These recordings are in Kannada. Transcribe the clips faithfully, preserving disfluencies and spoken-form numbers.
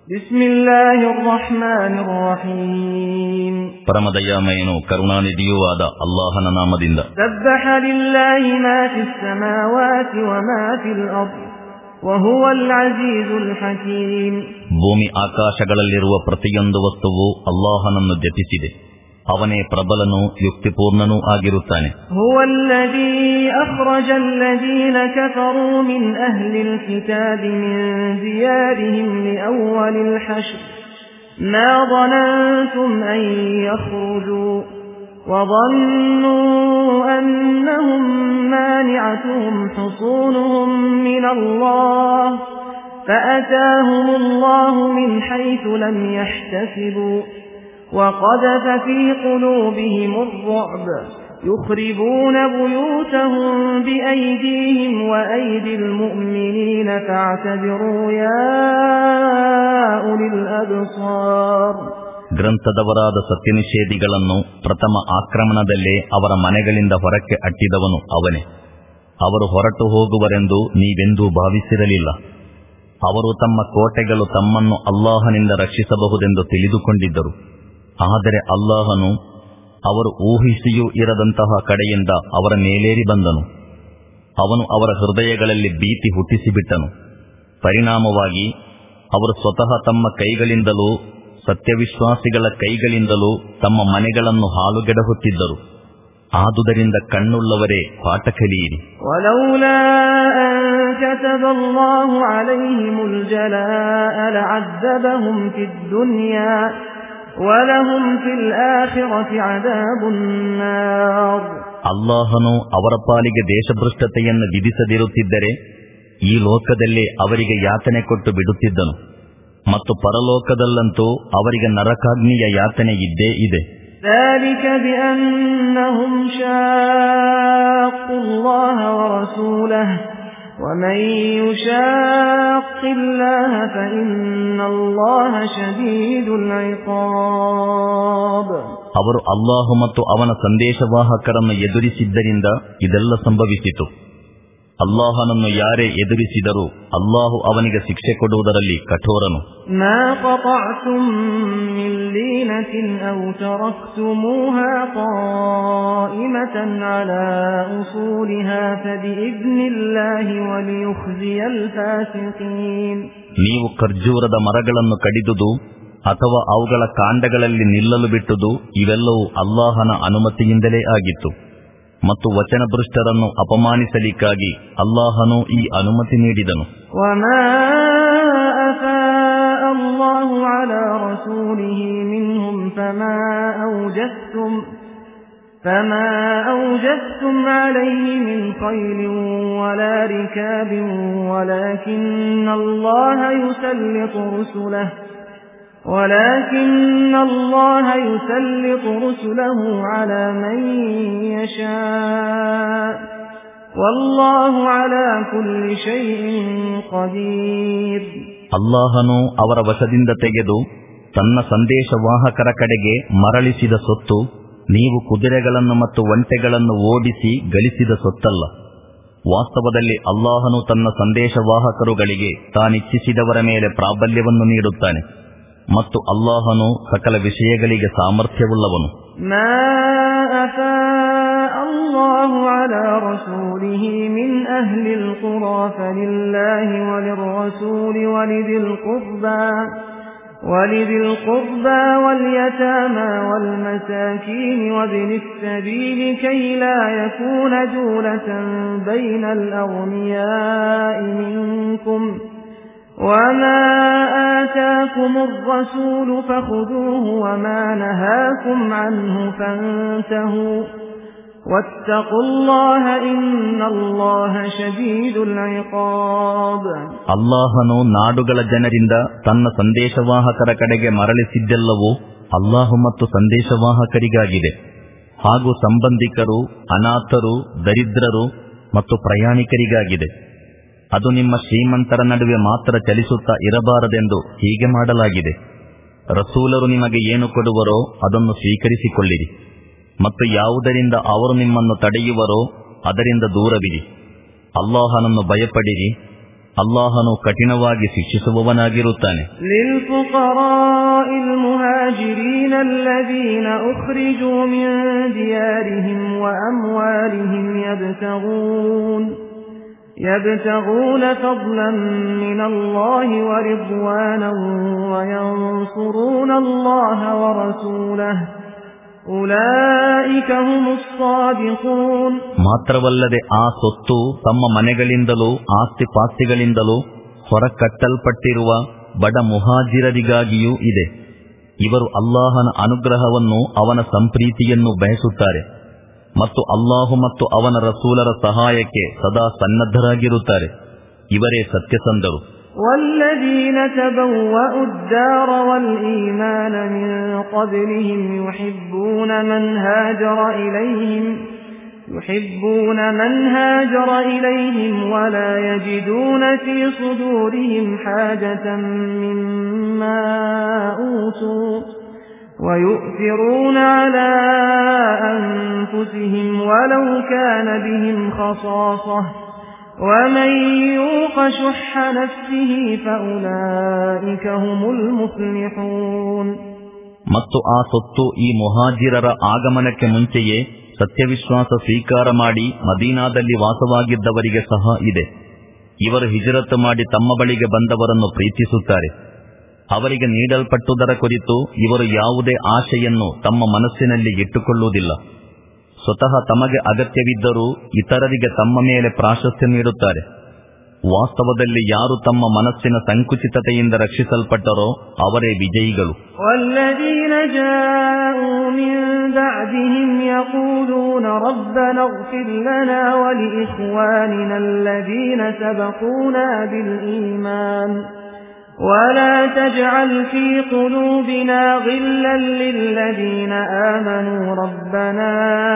ಬಿಸ್ಮಿಲ್ಲಾಹಿರ್ ರಹ್ಮಾನಿರ್ ರಹೀಮ್. ಪರಮದಯಾಮಯನು ಕರುಣಾನಿಧಿಯೂ ಆದ ಅಲ್ಲಾಹನ ನಾಮದಿಂದ. ಸಬ್ಬಹ ಲಿಲ್ಲಾಹಿ ಮಾ ಫಿಸ್ ಸಮಾವಾತಿ ವ ಮಾ ಫಿಲ್ ಅರ್ದ್ ವ ಹುವಲ್ ಅಜೀಜುಲ್ ಹಕೀಮ್. ಭೂಮಿ ಆಕಾಶಗಳಲ್ಲಿರುವ ಪ್ರತಿಯೊಂದು ವಸ್ತುವು ಅಲ್ಲಾಹನನ್ನು ಜಪಿಸಿದೆ. ಅವನೇ ಪ್ರಬಲನೂ ಯುಕ್ತಿಪೂರ್ಣನೂ ಆಗಿರುತ್ತಾನೆ. ಹುವಲ್ಲದೀ ಅಖ್ರಜಲ್ಲದೀನ ಕಫರೂ ಮಿನ್ ಅಹ್ಲಿಲ್ ಕಿತಾಬಿ ಮಿನ್ ದಿಯಾರಿಹಿಂ ಲಿಅವ್ವಲಿಲ್ ಹಶ್ರ್ ಮಾ ظننتم ಅನ್ ಯಖ್ರುಜೂ ವظನ್ನೂ ಅನ್ನಹುಂ ಮಾನಿಅತುಹುಂ ಹುಸೂನುಹುಂ ಮಿನಲ್ಲಾಹ್ ಫಅತಾಹುಮುಲ್ಲಾಹು ಮಿನ್ ಹೈಥು ಲಂ ಯಹ್ತಸಿಬೂ وقذف في قلوبهم الرعب يخربون بيوتهم بأيديهم وأيدي المؤمنين فاعتبروا يا أولي الأبصار. ಗ್ರಂಥದವರಾದ ಸತ್ಯನಿಷೇಧಿಗಳನ್ನು ಪ್ರಥಮ ಆಕ್ರಮಣದಲ್ಲೇ ಅವರ ಮನೆಗಳಿಂದ ಹೊರಕ್ಕೆ ಅಟ್ಟಿದವನು ಅವನೇ. ಅವರು ಹೊರಟು ಹೋಗುವರೆಂದು ನೀವೆಂದೂ ಭಾವಿಸಿರಲಿಲ್ಲ. ಅವರು ತಮ್ಮ ಕೋಟೆಗಳು ತಮ್ಮನ್ನು ಅಲ್ಲಾಹನಿಂದ ರಕ್ಷಿಸಬಹುದೆಂದು ತಿಳಿದುಕೊಂಡಿದ್ದರು. ಆದರೆ ಅಲ್ಲಾಹನು ಅವರು ಊಹಿಸಿಯೂ ಇರದಂತಹ ಕಡೆಯಿಂದ ಅವರ ಮೇಲೇರಿ ಬಂದನು. ಅವನು ಅವರ ಹೃದಯಗಳಲ್ಲಿ ಭೀತಿ ಹುಟ್ಟಿಸಿಬಿಟ್ಟನು. ಪರಿಣಾಮವಾಗಿ ಅವರು ಸ್ವತಃ ತಮ್ಮ ಕೈಗಳಿಂದಲೂ ಸತ್ಯವಿಶ್ವಾಸಿಗಳ ಕೈಗಳಿಂದಲೂ ತಮ್ಮ ಮನೆಗಳನ್ನು ಹಾಳುಗೆಡಹುತ್ತಿದ್ದರು. ಆದುದರಿಂದ ಕಣ್ಣುಳ್ಳವರೇ ಪಾಠ ಕಲಿಯಿರಿ. ವಲೌಲಾ ಅನ್ ಕತಬಲ್ಲಾಹು ಅಲೈಹಿಮುಲ್ ಜಲಾಅ ಲಅದ್ದಬಹುಂ ಫಿದ್ ದುನ್ಯಾ ವಲಹುಂ ಫಿಲ್ ಆಖಿರತಿ ಅದಾಬುನ್ ನಾರ್. ಅಲ್ಲಾಹನು ಅವರ ಪಾಲಿಗೆ ದೇಶಭ್ರಷ್ಟತೆಯನ್ನು ವಿಧಿಸದಿರುತ್ತಿದ್ದರೆ ಈ ಲೋಕದಲ್ಲೇ ಅವರಿಗೆ ಯಾತನೆ ಕೊಟ್ಟು ಬಿಡುತ್ತಿದ್ದನು, ಮತ್ತು ಪರಲೋಕದಲ್ಲಂತೂ ಅವರಿಗೆ ನರಕಾಗ್ನಿಯ ಯಾತನೆ ಇದ್ದೇ ಇದೆ. ذلك بأنهم شاقوا الله ورسوله ومن يشاق الله فإن الله شديد العقاب. ಅವರು ಅಲ್ಲಾಹು ಮತ್ತು ಅವನ ಸಂದೇಶವಾಹಕರನ್ನು ಎದುರಿಸಿದ್ದರಿಂದ ಇದೆಲ್ಲ ಸಂಭವಿಸಿತು. ಅಲ್ಲಾಹನನ್ನು ಯಾರೇ ಎದುರಿಸಿದರೂ ಅಲ್ಲಾಹು ಅವನಿಗೆ ಶಿಕ್ಷೆ ಕೊಡುವುದರಲ್ಲಿ ಕಠೋರನು. ಮಾ ಕತಅ್ತುಂ ಮಿನ್ ಲೀನತಿನ್ ಔ ತರಕ್ತುಮೂಹಾ ಕಾಯಿಮತನ್ ಅಲಾ ಉಸೂಲಿಹಾ ಫಬಿಇದ್ನಿಲ್ಲಾಹಿ ವಲಿಯುಖ್ಜಿಯಲ್ ಫಾಸಿಕೀನ್. ನೀವು ಖರ್ಜೂರದ ಮರಗಳನ್ನು ಕಡಿದುದು ಅಥವಾ ಅವುಗಳ ಕಾಂಡಗಳಲ್ಲಿ ನಿಲ್ಲಲು ಬಿಟ್ಟುದು ಇವೆಲ್ಲವೂ ಅಲ್ಲಾಹನ ಅನುಮತಿಯಿಂದಲೇ ಆಗಿತ್ತು. ಮತ್ತು ವಚನಭ್ರಷ್ಟರನ್ನು ಅಪಮಾನಿಸಲಿಕ್ಕಾಗಿ ಅಲ್ಲಾಹನು ಈ ಅನುಮತಿ ನೀಡಿದನು. ವಮಾ ಅಫಾಅ ಅಲ್ಲಾಹು ಅಲಾ ರಸೂಲಿಹಿ ಮಿನ್ಹುಂ ಫಮಾ ಔಜಸ್তুম ಫಮಾ ಔಜಸ್তুম ಅಲೈಹಿ ಮಿನ್ ಖೈಲಿನ್ ವಲಾ ರಿಕಾಬಿನ್ ವಲಾಕಿನ್ನ ಅಲ್ಲಾಹ ಯುಸಲ್ಲಿತು ರುಸುಲಹು ولكن الله يسلط رسله على من يشاء والله على كل شيء قدير. ಅಲ್ಲಾಹನು ಅವರ ವಶದಿಂದ ತೆಗೆದು ತನ್ನ ಸಂದೇಶವಾಹಕರ ಕಡೆಗೆ ಮರಳಿಸಿದ ಸೊತ್ತು ನೀವು ಕುದುರೆಗಳನ್ನು ಮತ್ತು ಒಂಟೆಗಳನ್ನು ಓಡಿಸಿ ಗಳಿಸಿದ ಸೊತ್ತಲ್ಲ. ವಾಸ್ತವದಲ್ಲಿ ಅಲ್ಲಾಹನು ತನ್ನ ಸಂದೇಶವಾಹಕರುಗಳಿಗೆ ತಾನಿಚ್ಛಿಸಿದವರ ಮೇಲೆ ಪ್ರಾಬಲ್ಯವನ್ನು ನೀಡುತ್ತಾನೆ ಮತ್ತು ಅಲ್ಲಾಹನು ಸಕಲ ವಿಷಯಗಳಿಗೆ ಸಾಮರ್ಥ್ಯವುಳ್ಳವನು. ಮಾ ಅಫಾಅ ಅಲ್ಲಾಹು ಅಲಾ ರಸೂಲಿಹಿ ಮಿನ್ ಅಹ್ಲಿಲ್ ಖುರಾ ಫಲಿಲ್ಲಾಹಿ ವಲಿರ್ರಸೂಲಿ ವಲಿದಿಲ್ ಖುರ್ಬಾ ವಲಿದಿಲ್ ಖುರ್ಬಾ ವಲ್ ಯತಾಮಾ ವಲ್ ಮಸಾಕೀನ್ ವಬ್ನಿಸ್ ಸಬೀಲಿ ಕೈ ಲಾ ಯಕೂನ ದೂಲತನ್ ಬೈನಲ್ ಅಗ್ನಿಯಾಇ ಮಿನ್ಕುಂ وما آتاكم الرسول فخذوه وما نهاكم عنه فانتهوا واتقوا الله إن الله شديد العقاب. ಅಲ್ಲಾಹನು ನಾಡುಗಳ ಜನರಿಂದ ತನ್ನ ಸಂದೇಶವಾಹಕರ ಕಡೆಗೆ ಮರಳಿಸಿದ್ದೆಲ್ಲವೂ ಅಲ್ಲಾಹು ಮತ್ತು ಸಂದೇಶವಾಹಕರಿಗಾಗಿದೆ. ಹಾಗೂ ಸಂಬಂಧಿಕರು, ಅನಾಥರು, ದರಿದ್ರರು ಮತ್ತು ಪ್ರಯಾಣಿಕರಿಗಾಗಿದೆ. ಅದು ನಿಮ್ಮ ಶ್ರೀಮಂತರ ನಡುವೆ ಮಾತ್ರ ಚಲಿಸುತ್ತಾ ಇರಬಾರದೆಂದು ಹೀಗೆ ಮಾಡಲಾಗಿದೆ. ರಸೂಲರು ನಿಮಗೆ ಏನು ಕೊಡುವರೋ ಅದನ್ನು ಸ್ವೀಕರಿಸಿಕೊಳ್ಳಿರಿ, ಮತ್ತು ಯಾವುದರಿಂದ ಅವರು ನಿಮ್ಮನ್ನು ತಡೆಯುವರೋ ಅದರಿಂದ ದೂರವಿರಿ. ಅಲ್ಲಾಹನನ್ನು ಭಯಪಡಿರಿ, ಅಲ್ಲಾಹನು ಕಠಿಣವಾಗಿ ಶಿಕ್ಷಿಸುವವನಾಗಿರುತ್ತಾನೆ. ಲಿಲ್ಫುಕರಾಇಲ್ ಮುಹಾಜಿರೀನ ಅಲ್ಲದೀನ ಉಖ್ರಿಜೂ ಮಿನ್ ದಿಯಾರಿಹಿಂ ವ ಅಮ್ವಾಲಿಹಿಂ ಯಬ್ತಗೂನ್ ಯಬ್ತಗೂನ ಫದ್ಲನ್ ಮಿನಲ್ಲಾಹಿ ವ ರಿದ್ವಾನನ್ ವ ಯನ್ಸುರೂನ ಅಲ್ಲಾಹ ವ ರಸೂಲಹು ಉಲೈಕ ಹುಮುಸ್ ಸಾದಿಕೂನ್. ಮಾತ್ರವಲ್ಲದೆ ಆ ಸೊತ್ತು ತಮ್ಮ ಮನೆಗಳಿಂದಲೂ ಆಸ್ತಿಪಾಸ್ತಿಗಳಿಂದಲೂ ಹೊರಕಟ್ಟಲ್ಪಟ್ಟಿರುವ ಬಡ ಮುಹಾಜಿರರಿಗಾಗಿಯೂ ಇದೆ. ಇವರು ಅಲ್ಲಾಹನ ಅನುಗ್ರಹವನ್ನು ಅವನ ಸಂಪ್ರೀತಿಯನ್ನು ಬಯಸುತ್ತಾರೆ ಮತ್ತು ಅಲ್ಲಾಹು ಮತ್ತು ಅವನ ರಸೂಲರ ಸಹಾಯಕ್ಕೆ ಸದಾ ಸನ್ನದ್ಧರಾಗಿರುತ್ತಾರೆ. ಇವರೇ ಸತ್ಯಸಂಧರು. والذين تبوأوا الدار والإيمان من قبلهم يحبون من هاجر إليهم يحبون من هاجر إليهم ولا يجدون في صدورهم حاجة مما أوتوا ويؤثرون على أنفسهم ولو كان بهم خصاصة ومن يوق شح نفسه فأولئك هم المفلحون. ಮತ್ತು ಆ ಸೊತ್ತು ಈ ಮುಹಾಜಿರರ ಆಗಮನಕ್ಕೆ ಮುಂಚೆಯೇ ಸತ್ಯವಿಶ್ವಾಸ ಸ್ವೀಕಾರ ಮಾಡಿ ಮದೀನಾದಲ್ಲಿ ವಾಸವಾಗಿದ್ದವರಿಗೆ ಸಹ ಇದೆ. ಇವರು ಹಿಜರತ್ ಮಾಡಿ ತಮ್ಮ ಬಳಿಗೆ ಬಂದವರನ್ನು ಪ್ರೀತಿಸುತ್ತಾರೆ. ಅವರಿಗೆ ನೀಡಲ್ಪಟ್ಟುದರ ಕುರಿತು ಇವರು ಯಾವುದೇ ಆಶೆಯನ್ನು ತಮ್ಮ ಮನಸ್ಸಿನಲ್ಲಿ ಇಟ್ಟುಕೊಳ್ಳುವುದಿಲ್ಲ. ಸ್ವತಃ ತಮಗೆ ಅಗತ್ಯವಿದ್ದರೂ ಇತರರಿಗೆ ತಮ್ಮ ಮೇಲೆ ಪ್ರಾಶಸ್ತ್ಯ ನೀಡುತ್ತಾರೆ. ವಾಸ್ತವದಲ್ಲಿ ಯಾರು ತಮ್ಮ ಮನಸ್ಸಿನ ಸಂಕುಚಿತತೆಯಿಂದ ರಕ್ಷಿಸಲ್ಪಟ್ಟರೋ ಅವರೇ ವಿಜಯಿಗಳು. والذين جاءوا من بعدهم يقولون ربنا اغفر لنا ولإخواننا الذين سبقونا بالإيمان ولا تجعل في قلوبنا غلا للذين آمنوا ربنا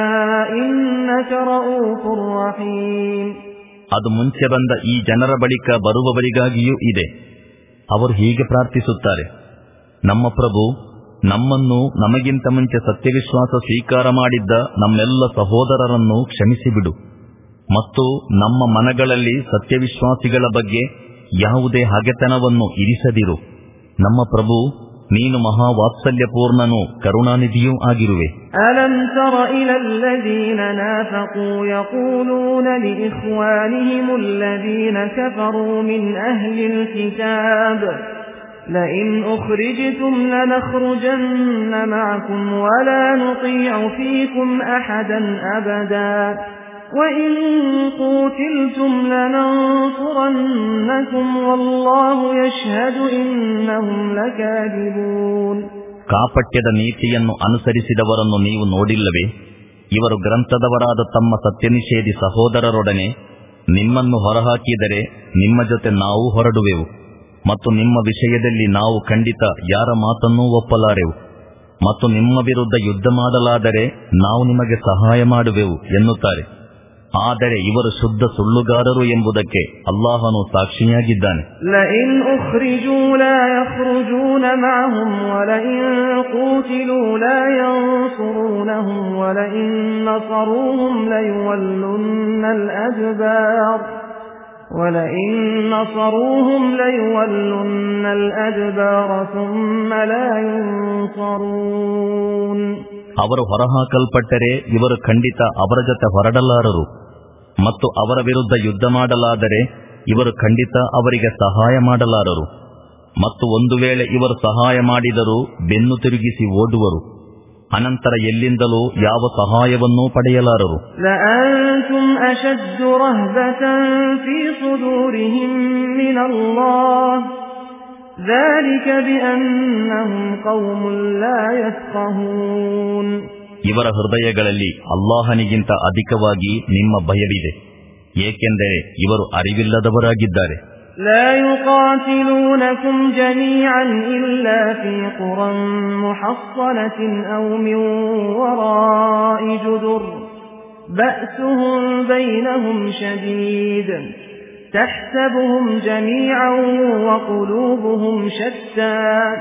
إنك رؤوف رحيم. ಅದು ಮುಂಚೆ ಬಂದ ಈ ಜನರ ಬಳಿಕ ಬರುವವರಿಗಾಗಿಯೂ ಇದೆ. ಅವರು ಹೀಗೆ ಪ್ರಾರ್ಥಿಸುತ್ತಾರೆ: ನಮ್ಮ ಪ್ರಭು, ನಮ್ಮನ್ನು ನಮಗಿಂತ ಮುಂಚೆ ಸತ್ಯವಿಶ್ವಾಸ ಸ್ವೀಕಾರ ಮಾಡಿದ್ದ ನಮ್ಮೆಲ್ಲ ಸಹೋದರರನ್ನು ಕ್ಷಮಿಸಿಬಿಡು ಮತ್ತು ನಮ್ಮ ಮನಗಳಲ್ಲಿ ಸತ್ಯವಿಶ್ವಾಸಿಗಳ ಬಗ್ಗೆ ಯಾವುದೇ ಹಗೆತನವನ್ನು ಇರಿಸದಿರು. ನಮ್ಮ ಪ್ರಭು, ನೀನು ಮಹಾವಾತ್ಸಲ್ಯಪೂರ್ಣನೂ ಕರುಣಾನಿಧಿಯೂ ಆಗಿರುವೆ. ಅಲಂ ತರ ಇಲಲ್ಲದೀನ ನಾಫಕೂ ಯಕೂಲೂನ ಲಿಇಖ್ವಾನಿಹಿಂ ಅಲ್ಲದೀನ ಕಫರೂ ಮಿನ್ ಅಹ್ಲಿಲ್ ಕಿತಾಬ್ ಲಇನ್ ಉಖ್ರಿಜ್ತುಂ ಲನಖ್ರುಜನ್ನ ಮಅಕುಂ ವಲಾ ನುತೀഉ ಫೀಕುಂ ಅಹದನ್ ಅಬದಾ وَإِن قُوتِلْتُمْ لَنَنصُرَنَّكُمْ وَاللَّهُ يَشْهَدُ إِنَّهُمْ لَكَاذِبُونَ. ಕಾಪಟ್ಯದ ನೀತಿಯನ್ನು ಅನುಸರಿಸಿದವರನ್ನು ನೀವು ನೋಡಿಲ್ಲವೇ? ಇವರು ಗ್ರಂಥದವರಾದ ತಮ್ಮ ಸತ್ಯನಿಷೇಧಿ ಸಹೋದರರೊಡನೆ ನಿಮ್ಮನ್ನು ಹೊರಹಾಕಿದರೆ ನಿಮ್ಮ ಜೊತೆ ನಾವು ಹೊರಡುವೆವು ಮತ್ತು ನಿಮ್ಮ ವಿಷಯದಲ್ಲಿ ನಾವು ಖಂಡಿತ ಯಾರ ಮಾತನ್ನೂ ಒಪ್ಪಲಾರೆವು ಮತ್ತು ನಿಮ್ಮ ವಿರುದ್ಧ ಯುದ್ಧ ಮಾಡಲಾದರೆ ನಾವು ನಿಮಗೆ ಸಹಾಯ ಮಾಡುವೆವು ಎನ್ನುತ್ತಾರೆ. ಆದರೆ ಇವರು ಶುದ್ಧ ಸುಳ್ಳುಗಾರರು ಎಂಬುದಕ್ಕೆ ಅಲ್ಲಾಹನು ಸಾಕ್ಷಿಯಾಗಿದ್ದಾನೆ. ಲಇನ್ ಉಖ್ರಿಜೂ ಲಾ ಯಖ್ರುಜೂನ ಮಅಹುಂ ವಲಇನ್ ಕೂತಿಲೂ ಲಾ ಯನ್ಸುರೂನಹುಂ ವಲಇನ್ ನಸರೂಹುಂ ಲಯುವಲ್ಲುನ್ನಲ್ ಅದ್ಬಾರ್ وَلَئِن نَّصَرُوهُمْ لَيُوَلُّنَّ الْأَدْبَارَ ثُمَّ لَا يُنصَرُونَ. ಅವರು ಹೊರಹಾಕಲ್ಪಟ್ಟರೆ ಇವರು ಖಂಡಿತ ಅವರ ಜೊತೆ ಹೊರಡಲಾರರು ಮತ್ತು ಅವರ ವಿರುದ್ಧ ಯುದ್ಧ ಮಾಡಲಾದರೆ ಇವರು ಖಂಡಿತ ಅವರಿಗೆ ಸಹಾಯ ಮಾಡಲಾರರು ಮತ್ತು ಒಂದು ವೇಳೆ ಇವರು ಸಹಾಯ ಮಾಡಿದರೂ ಬೆನ್ನು ತಿರುಗಿಸಿ ಓಡುವರು. ಅನಂತರ ಎಲ್ಲಿಂದಲೂ ಯಾವ ಸಹಾಯವನ್ನೂ ಪಡೆಯಲಾರರು. ಲಅಂತುಂ ಅಶದ್ದು ರಹಬತನ್ ಫೀ ಸುದೂರಿಹಿಂ ಮಿನಲ್ಲಾಹ್ ذلك بأنهم قوم لا يفقهون. ಇವರ ಹೃದಯಗಳಲ್ಲಿ ಅಲ್ಲಾಹನಿಗಿಂತ ಅಧಿಕವಾಗಿ ನಿಮ್ಮ ಭಯವಿದೆ, ಏಕೆಂದರೆ ಇವರು ಅರಿವಿಲ್ಲದವರಾಗಿದ್ದಾರೆ. لا يقاتلونكم جميعا إلا في قرى محصنة أو من وراء جدر بأسهم بينهم شديد تحسبهم جميعا وقلوبهم شتى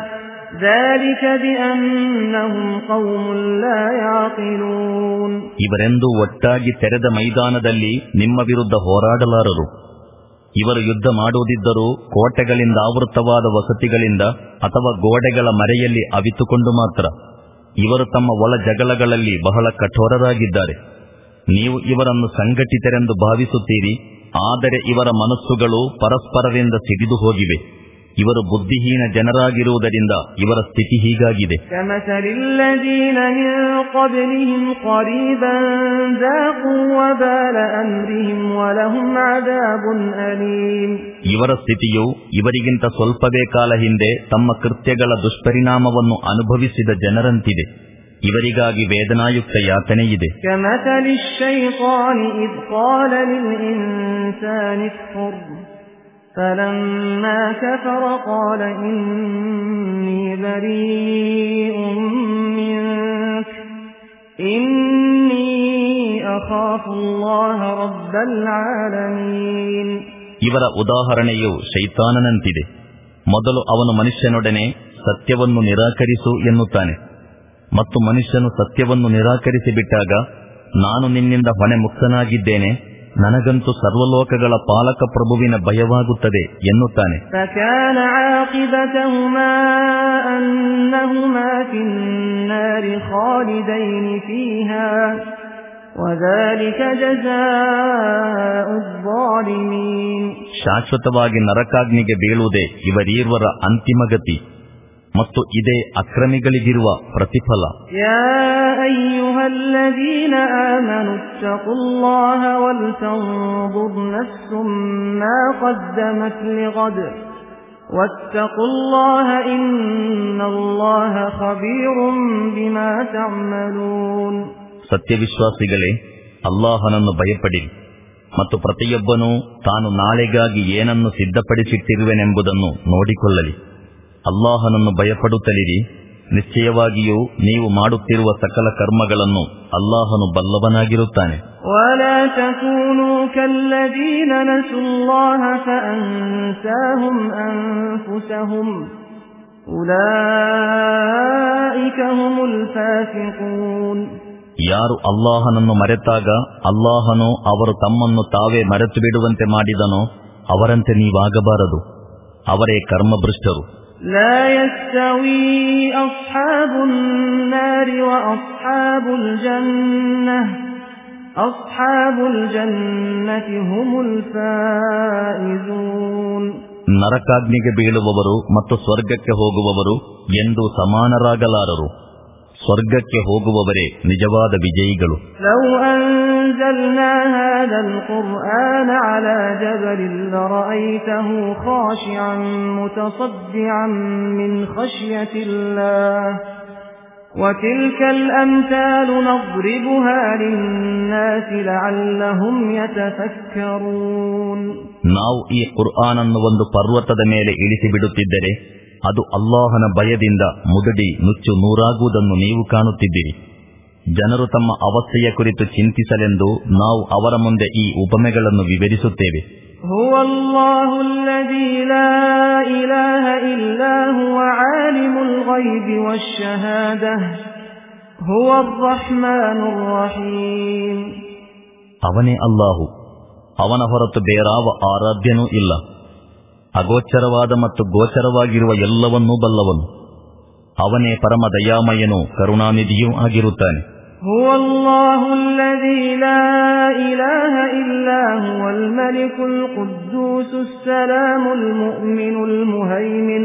ذلك بأنهم قوم لا يعقلون. ಇವರೆಂದು ಒಟ್ಟಾಗಿ ತೆರೆದ ಮೈದಾನದಲ್ಲಿ ನಿಮ್ಮ ವಿರುದ್ಧ ಹೋರಾಡಲಾರರು. ಇವರು ಯುದ್ಧ ಮಾಡುವುದಿದ್ದರೂ ಕೋಟೆಗಳಿಂದ ಆವೃತವಾದ ವಸತಿಗಳಿಂದ ಅಥವಾ ಗೋಡೆಗಳ ಮರೆಯಲ್ಲಿ ಅವಿತುಕೊಂಡು ಮಾತ್ರ. ಇವರು ತಮ್ಮ ಒಳ ಜಗಳಗಳಲ್ಲಿ ಬಹಳ ಕಠೋರರಾಗಿದ್ದಾರೆ. ನೀವು ಇವರನ್ನು ಸಂಘಟಿತರೆಂದು ಭಾವಿಸುತ್ತೀರಿ, ಆದರೆ ಇವರ ಮನಸ್ಸುಗಳು ಪರಸ್ಪರರಿಂದ ಸಿಡಿದು ಹೋಗಿವೆ. ಇವರು ಬುದ್ಧಿಹೀನ ಜನರಾಗಿರುವುದರಿಂದ ಇವರ ಸ್ಥಿತಿ ಹೀಗಾಗಿದೆ. ಇವರ ಸ್ಥಿತಿಯು ಇವರಿಗಿಂತ ಸ್ವಲ್ಪವೇ ಕಾಲ ಹಿಂದೆ ತಮ್ಮ ಕೃತ್ಯಗಳ ದುಷ್ಪರಿಣಾಮವನ್ನು ಅನುಭವಿಸಿದ ಜನರಂತಿದೆ. ಇವರಿಗಾಗಿ ವೇದನಾಯುಕ್ತ ಯಾತನೆ ಇದೆ. فَلَمَّا كَفَرَ قَالَ إِنِّي بَرِيءٌ مِّنكَ إِنِّي أَخَافُ اللَّهَ رَبَّ الْعَالَمِينَ. ಇವರ ಉದಾಹರಣೆಯು ಶೈತಾನನಂತಿದೆ. ಮೊದಲು ಅವನು ಮನುಷ್ಯನೊಡನೆ ಸತ್ಯವನ್ನು ನಿರಾಕರಿಸು ಎನ್ನುತ್ತಾನೆ, ಮತ್ತು ಮನುಷ್ಯನು ಸತ್ಯವನ್ನು ನಿರಾಕರಿಸಿ ಬಿಟ್ಟಾಗ ನಾನು ನಿನ್ನಿಂದ ಹೊಣೆ ಮುಕ್ತನಾಗಿದ್ದೇನೆ, ನನಗಂತೂ ಸರ್ವಲೋಕಗಳ ಪಾಲಕ ಪ್ರಭುವಿನ ಭಯವಾಗುತ್ತದೆ ಎನ್ನುತ್ತಾನೆ. ಶಾಶ್ವತವಾಗಿ ನರಕಾಗ್ನಿಗೆ ಬೀಳುವುದೇ ಇವರೀರ್ವರ ಅಂತಿಮ ಗತಿ, ಮತ್ತು ಇದೇ ಅಕ್ರಮಿಗಳಿಗಿರುವ ಪ್ರತಿಫಲ. ಯಾ ಅಯ್ಯುಹಲ್ಲದೀನ ಆಮನು ಇತ್ತಖುಲ್ಲಾಹ ವಲ್ತಂಜುರ್ ನಫ್ಸುಂ ಮಾ क़ದ್ದಮತ್ ಲಿಗದ್ ವತ್ತಖುಲ್ಲಾಹ ಇನ್ನಲ್ಲಾಹ ಖಬೀರುಂ ಬಿಮಾ ತಅಮಲೂನ್. ಸತ್ಯವಿಶ್ವಾಸಿಗಳೇ, ಅಲ್ಲಾಹನನ್ನು ಭಯಪಡಿರಿ ಮತ್ತು ಪ್ರತಿಯೊಬ್ಬನೂ ತಾನು ನಾಳೆಗಾಗಿ ಏನನ್ನು ಸಿದ್ಧಪಡಿಸಿಟ್ಟಿರುವೆನೆಂಬುದನ್ನು ನೋಡಿಕೊಳ್ಳಲಿ. ಅಲ್ಲಾಹನನ್ನು ಭಯಪಡುತ್ತಲಿರಿ. ನಿಶ್ಚಯವಾಗಿಯೂ ನೀವು ಮಾಡುತ್ತಿರುವ ಸಕಲ ಕರ್ಮಗಳನ್ನು ಅಲ್ಲಾಹನು ಬಲ್ಲವನಾಗಿರುತ್ತಾನೆ. ವಲಾ ತಕೂನೂ ಕಲ್ಲದೀನ ನಸುಲ್ಲಾಹ ಫಅನ್ಸಾಹುಂ ಅನ್ಫುಸಹುಂ ಉಲೈಕ ಹುಮುಲ್ ಫಾಸಿಕೂನ್. ಯಾರು ಅಲ್ಲಾಹನನ್ನು ಮರೆತಾಗ ಅಲ್ಲಾಹನು ಅವರು ತಮ್ಮನ್ನು ತಾವೇ ಮರೆತು ಬಿಡುವಂತೆ ಮಾಡಿದನೋ ಅವರಂತೆ ನೀವಾಗಬಾರದು, ಅವರೇ ಕರ್ಮಭ್ರಷ್ಟರು. ಲಾ ಯಸ್ತವೀ ಅಸ್ಹಾಬುನ್ ನಾರಿ ವ ಅಸ್ಹಾಬುಲ್ ಜನ್ನಹ ಅಸ್ಹಾಬುಲ್ ಜನ್ನತಿ ಹುಮುಲ್ ಫಾಯಿಜೂನ್. ನರಕಾಗ್ನಿಗೆ ಬೀಳುವವರು ಮತ್ತು ಸ್ವರ್ಗಕ್ಕೆ ಹೋಗುವವರು ಎಂದೂ ಸಮಾನರಾಗಲಾರರು. ಸ್ವರ್ಗಕ್ಕೆ ಹೋಗುವವರೇ ನಿಜವಾದ ವಿಜಯಿಗಳು. ಲೌ ಅನ್ಜಲ್ನಾ ಹಾದಲ್ ಕುರ್ಆನ ಅಲಾ ಜಬಲಿನ್ ಲರಅಯ್ತಹು ಖಾಶಿಅನ್ ಮುತಸದ್ದಿಅನ್ ಮಿನ್ ಖಶ್ಯತಿಲ್ಲಾಹ್ ವತಿಲ್ಕಲ್ ಅಮ್ಥಾಲು ನದ್ರಿಬುಹಾ ಲಿನ್ನಾಸಿ ಲಅಲ್ಲಹುಂ ಯತಫಕ್ಕರೂನ್. ನಾವು ಈ ಕುರ್ಆನನ್ನು ಒಂದು ಪರ್ವತದ ಮೇಲೆ ಇಳಿಸಿ ಬಿಡುತ್ತಿದ್ದರೆ ಅದು ಅಲ್ಲಾಹನ ಭಯದಿಂದ ಮುದಡಿ ನುಚ್ಚು ನೂರಾಗುವುದನ್ನು ನೀವು ಕಾಣುತ್ತಿದ್ದೀರಿ. ಜನರು ತಮ್ಮ ಅವಸ್ಥೆಯ ಕುರಿತು ಚಿಂತಿಸಲೆಂದು ನಾವು ಅವರ ಮುಂದೆ ಈ ಉಪಮೆಗಳನ್ನು ವಿವರಿಸುತ್ತೇವೆ. ಹುವಲ್ಲಾಹು ಅಲ್ಲದೀ ಲಾ ಇಲಾಹ ಇಲ್ಲಾ ಹುವ ಆಲಿಮುಲ್ ಗೈಬಿ ವಶ್ಶಹಾದಹ ಹುವರ್ ರಹ್ಮಾನುರ್ ರಹೀಮ್. ಅವನೇ ಅಲ್ಲಾಹು, ಅವನ ಹೊರತು ಬೇರಾವ ಆರಾಧ್ಯನೂ ಇಲ್ಲ. ಅಗೋಚರವಾದ ಮತ್ತು ಗೋಚರವಾಗಿರುವ ಎಲ್ಲವನ್ನೂ ಬಲ್ಲವನು. ಅವನೇ ಪರಮ ದಯಾಮಯನೂ ಕರುಣಾನಿಧಿಯೂ ಆಗಿರುತ್ತಾನೆ. ಹುವಲ್ಲಾಹು ಅಲ್ಲದೀ ಲಾ ಇಲಾಹ ಇಲ್ಲಾ ಹುವಲ್ ಮಲಿಕುಲ್ ಕುದ್ದೂಸುಸ್ ಸಲಾಮುಲ್ ಮುಅ್ಮಿನುಲ್ ಮುಹೈಮಿನ್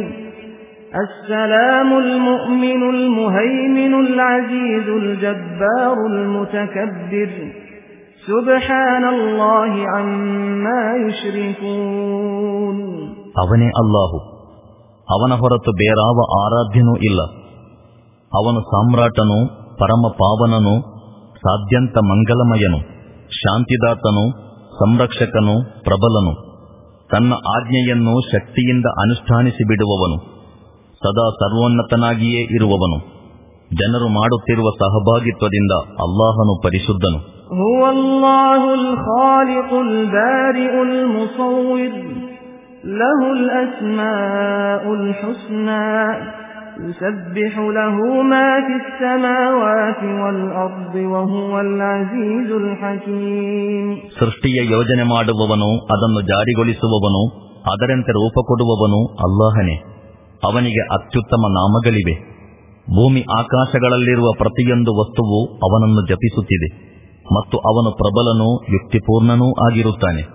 ಅಸ್ಸಲಾಮುಲ್ ಮುಅ್ಮಿನುಲ್ ಮುಹೈಮಿನುಲ್ ಅಜೀಜುಲ್ ಜಬ್ಬಾರುಲ್ ಮುತಕಬ್ಬಿರ್ ಸುಬ್ಹಾನಲ್ಲಾಹಿ ಅಮ್ಮಾ ಯುಶ್ರಿಕೂನ್. ಅವನೇ ಅಲ್ಲಾಹು, ಅವನ ಹೊರತು ಬೇರಾವ ಆರಾಧ್ಯನೂ ಇಲ್ಲ. ಅವನು ಸಾಮ್ರಾಟನು, ಪರಮ ಪಾವನನು, ಸಾಧ್ಯಂತ ಮಂಗಲಮಯನು, ಶಾಂತಿದಾತನು, ಸಂರಕ್ಷಕನು, ಪ್ರಬಲನು, ತನ್ನ ಆಜ್ಞೆಯನ್ನು ಶಕ್ತಿಯಿಂದ ಅನುಷ್ಠಾನಿಸಿ ಬಿಡುವವನು, ಸದಾ ಸರ್ವೋನ್ನತನಾಗಿಯೇ ಇರುವವನು. ಜನರು ಮಾಡುತ್ತಿರುವ ಸಹಭಾಗಿತ್ವದಿಂದ ಅಲ್ಲಾಹನು ಪರಿಶುದ್ಧನು. ಹುವಲ್ಲಾಹುಲ್ ಖಾಲಿಕುಲ್ ಬಾರಿಉಲ್ ಮುಸವ್ವಿರ್ ಲಹುಲ್ ಅಸ್ಮಾಉಲ್ ಹುಸ್ನಾ يسبح له ما في السماوات والأرض وهو العزيز الحكيم. ಸೃಷ್ಟಿಯ ಯೋಜನೆ ಮಾಡುವವನು, ಅದನ್ನು ಜಾರಿಗೊಳಿಸುವವನು, ಅದರಂತೆ ರೂಪ ಕೊಡುವವನು ಅಲ್ಲಾಹನೇ. ಅವನಿಗೆ ಅತ್ಯುತ್ತಮ ನಾಮಗಳಿವೆ. ಭೂಮಿ ಆಕಾಶಗಳಲ್ಲಿರುವ ಪ್ರತಿಯೊಂದು ವಸ್ತುವು ಅವನನ್ನು ಜಪಿಸುತ್ತಿದೆ ಮತ್ತು ಅವನು ಪ್ರಬಲನೂ ಯುಕ್ತಿಪೂರ್ಣನೂ ಆಗಿರುತ್ತಾನೆ.